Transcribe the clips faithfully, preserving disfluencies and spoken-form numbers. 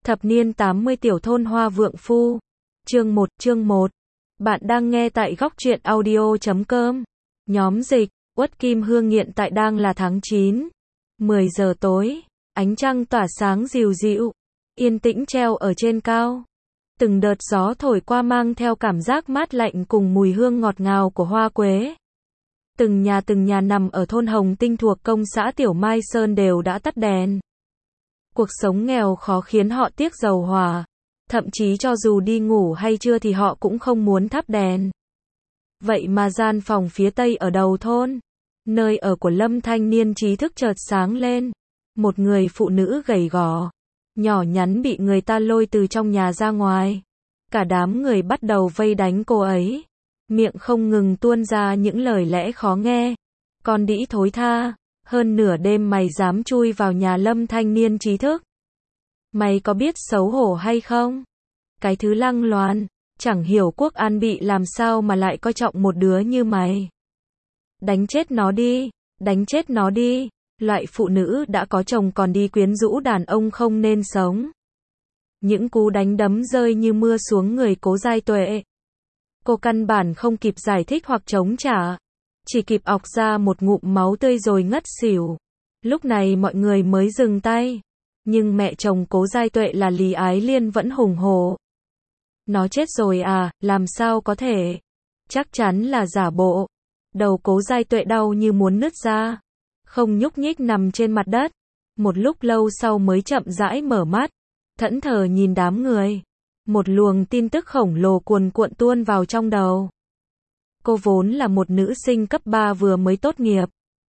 Thập niên tám mươi tiểu thôn Hoa Vượng Phu. Chương một, chương một. Bạn đang nghe tại góc truyện audio chấm com. Nhóm dịch, Uất Kim Hương hiện tại đang là tháng chín. mười giờ tối, ánh trăng tỏa sáng dịu dịu, yên tĩnh treo ở trên cao. Từng đợt gió thổi qua mang theo cảm giác mát lạnh cùng mùi hương ngọt ngào của hoa quế. Từng nhà từng nhà nằm ở thôn Hồng Tinh thuộc công xã Tiểu Mai Sơn đều đã tắt đèn. Cuộc sống nghèo khó khiến họ tiếc dầu hỏa. Thậm chí cho dù đi ngủ hay trưa thì họ cũng không muốn thắp đèn. Vậy mà gian phòng phía tây ở đầu thôn, nơi ở của Lâm thanh niên trí thức chợt sáng lên. Một người phụ nữ gầy gò, nhỏ nhắn bị người ta lôi từ trong nhà ra ngoài. Cả đám người bắt đầu vây đánh cô ấy. Miệng không ngừng tuôn ra những lời lẽ khó nghe. Con đĩ thối tha, hơn nửa đêm mày dám chui vào nhà Lâm thanh niên trí thức. Mày có biết xấu hổ hay không? Cái thứ lăng loàn, chẳng hiểu Quốc An bị làm sao mà lại coi trọng một đứa như mày. Đánh chết nó đi, đánh chết nó đi. Loại phụ nữ đã có chồng còn đi quyến rũ đàn ông không nên sống. Những cú đánh đấm rơi như mưa xuống người Cố Giai Tuệ. Cô căn bản không kịp giải thích hoặc chống trả, chỉ kịp ọc ra một ngụm máu tươi rồi ngất xỉu. Lúc này mọi người mới dừng tay. Nhưng mẹ chồng Cố Giai Tuệ là Lý Ái Liên vẫn hùng hổ. Nó chết rồi à, làm sao có thể? Chắc chắn là giả bộ. Đầu Cố Giai Tuệ đau như muốn nứt ra. Không nhúc nhích nằm trên mặt đất. Một lúc lâu sau mới chậm rãi mở mắt. Thẫn thờ nhìn đám người. Một luồng tin tức khổng lồ cuồn cuộn tuôn vào trong đầu. Cô vốn là một nữ sinh cấp ba vừa mới tốt nghiệp.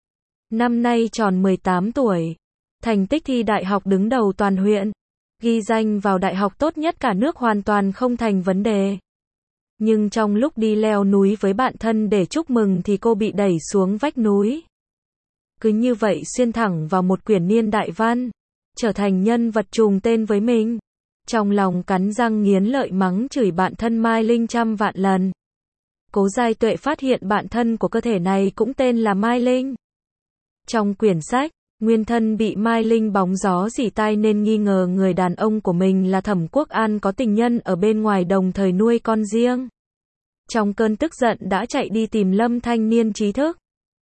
Năm nay tròn mười tám tuổi. Thành tích thi đại học đứng đầu toàn huyện. Ghi danh vào đại học tốt nhất cả nước hoàn toàn không thành vấn đề. Nhưng trong lúc đi leo núi với bạn thân để chúc mừng thì cô bị đẩy xuống vách núi. Cứ như vậy xuyên thẳng vào một quyển niên đại văn. Trở thành nhân vật trùng tên với mình. Trong lòng cắn răng nghiến lợi mắng chửi bạn thân Mai Linh trăm vạn lần. Cố Giai Tuệ phát hiện bạn thân của cơ thể này cũng tên là Mai Linh. Trong quyển sách, nguyên thân bị Mai Linh bóng gió dỉ tai nên nghi ngờ người đàn ông của mình là Thẩm Quốc An có tình nhân ở bên ngoài đồng thời nuôi con riêng. Trong cơn tức giận đã chạy đi tìm Lâm thanh niên trí thức.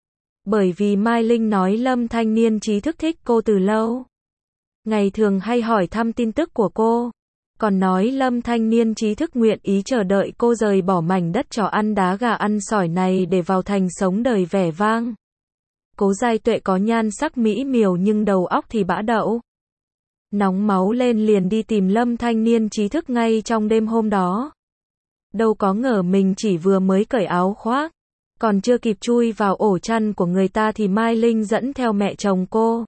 Bởi vì Mai Linh nói Lâm thanh niên trí thức thích cô từ lâu. Ngày thường hay hỏi thăm tin tức của cô. Còn nói Lâm thanh niên trí thức nguyện ý chờ đợi cô rời bỏ mảnh đất chó ăn đá gà ăn sỏi này để vào thành sống đời vẻ vang. Cố Giai Tuệ có nhan sắc mỹ miều nhưng đầu óc thì bã đậu. Nóng máu lên liền đi tìm Lâm thanh niên trí thức ngay trong đêm hôm đó. Đâu có ngờ mình chỉ vừa mới cởi áo khoác. Còn chưa kịp chui vào ổ chăn của người ta thì Mai Linh dẫn theo mẹ chồng cô,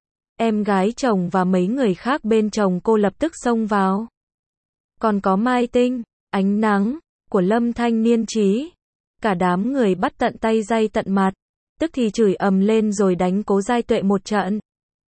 em gái chồng và mấy người khác bên chồng cô lập tức xông vào. Còn có Mai Tinh, ánh nắng của Lâm thanh niên trí. Cả đám người bắt tận tay day tận mặt. Tức thì chửi ầm lên rồi đánh Cố Giai Tuệ một trận.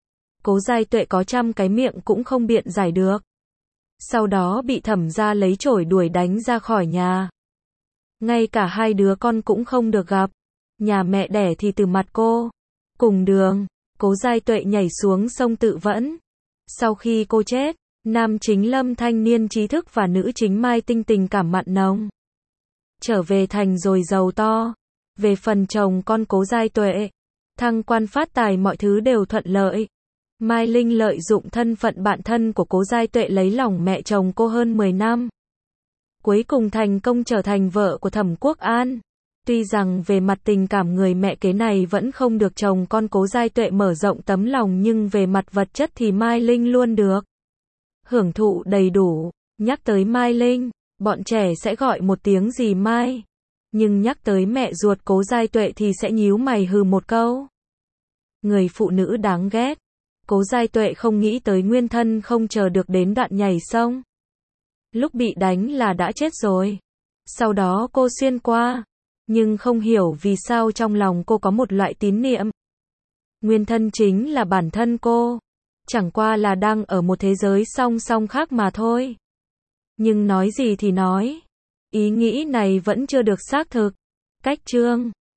Cố Giai Tuệ có trăm cái miệng cũng không biện giải được. Sau đó bị Thẩm gia lấy chổi đuổi đánh ra khỏi nhà. Ngay cả hai đứa con cũng không được gặp. Nhà mẹ đẻ thì từ mặt cô. Cùng đường, Cố Giai Tuệ nhảy xuống sông tự vẫn. Sau khi cô chết, nam chính Lâm thanh niên trí thức và nữ chính Mai Tinh tình cảm mặn nồng. Trở về thành rồi giàu to. Về phần chồng con Cố Giai Tuệ, thăng quan phát tài mọi thứ đều thuận lợi. Mai Linh lợi dụng thân phận bạn thân của Cố Giai Tuệ lấy lòng mẹ chồng cô hơn mười năm. Cuối cùng thành công trở thành vợ của Thẩm Quốc An. Tuy rằng về mặt tình cảm người mẹ kế này vẫn không được chồng con Cố Giai Tuệ mở rộng tấm lòng nhưng về mặt vật chất thì Mai Linh luôn được hưởng thụ đầy đủ. Nhắc tới Mai Linh, bọn trẻ sẽ gọi một tiếng gì Mai. Nhưng nhắc tới mẹ ruột Cố Giai Tuệ thì sẽ nhíu mày hừ một câu. Người phụ nữ đáng ghét. Cố Giai Tuệ không nghĩ tới nguyên thân không chờ được đến đoạn nhảy sông. Lúc bị đánh là đã chết rồi. Sau đó cô xuyên qua. Nhưng không hiểu vì sao trong lòng cô có một loại tín niệm. Nguyên thân chính là bản thân cô. Chẳng qua là đang ở một thế giới song song khác mà thôi. Nhưng nói gì thì nói. Ý nghĩ này vẫn chưa được xác thực. Cách chương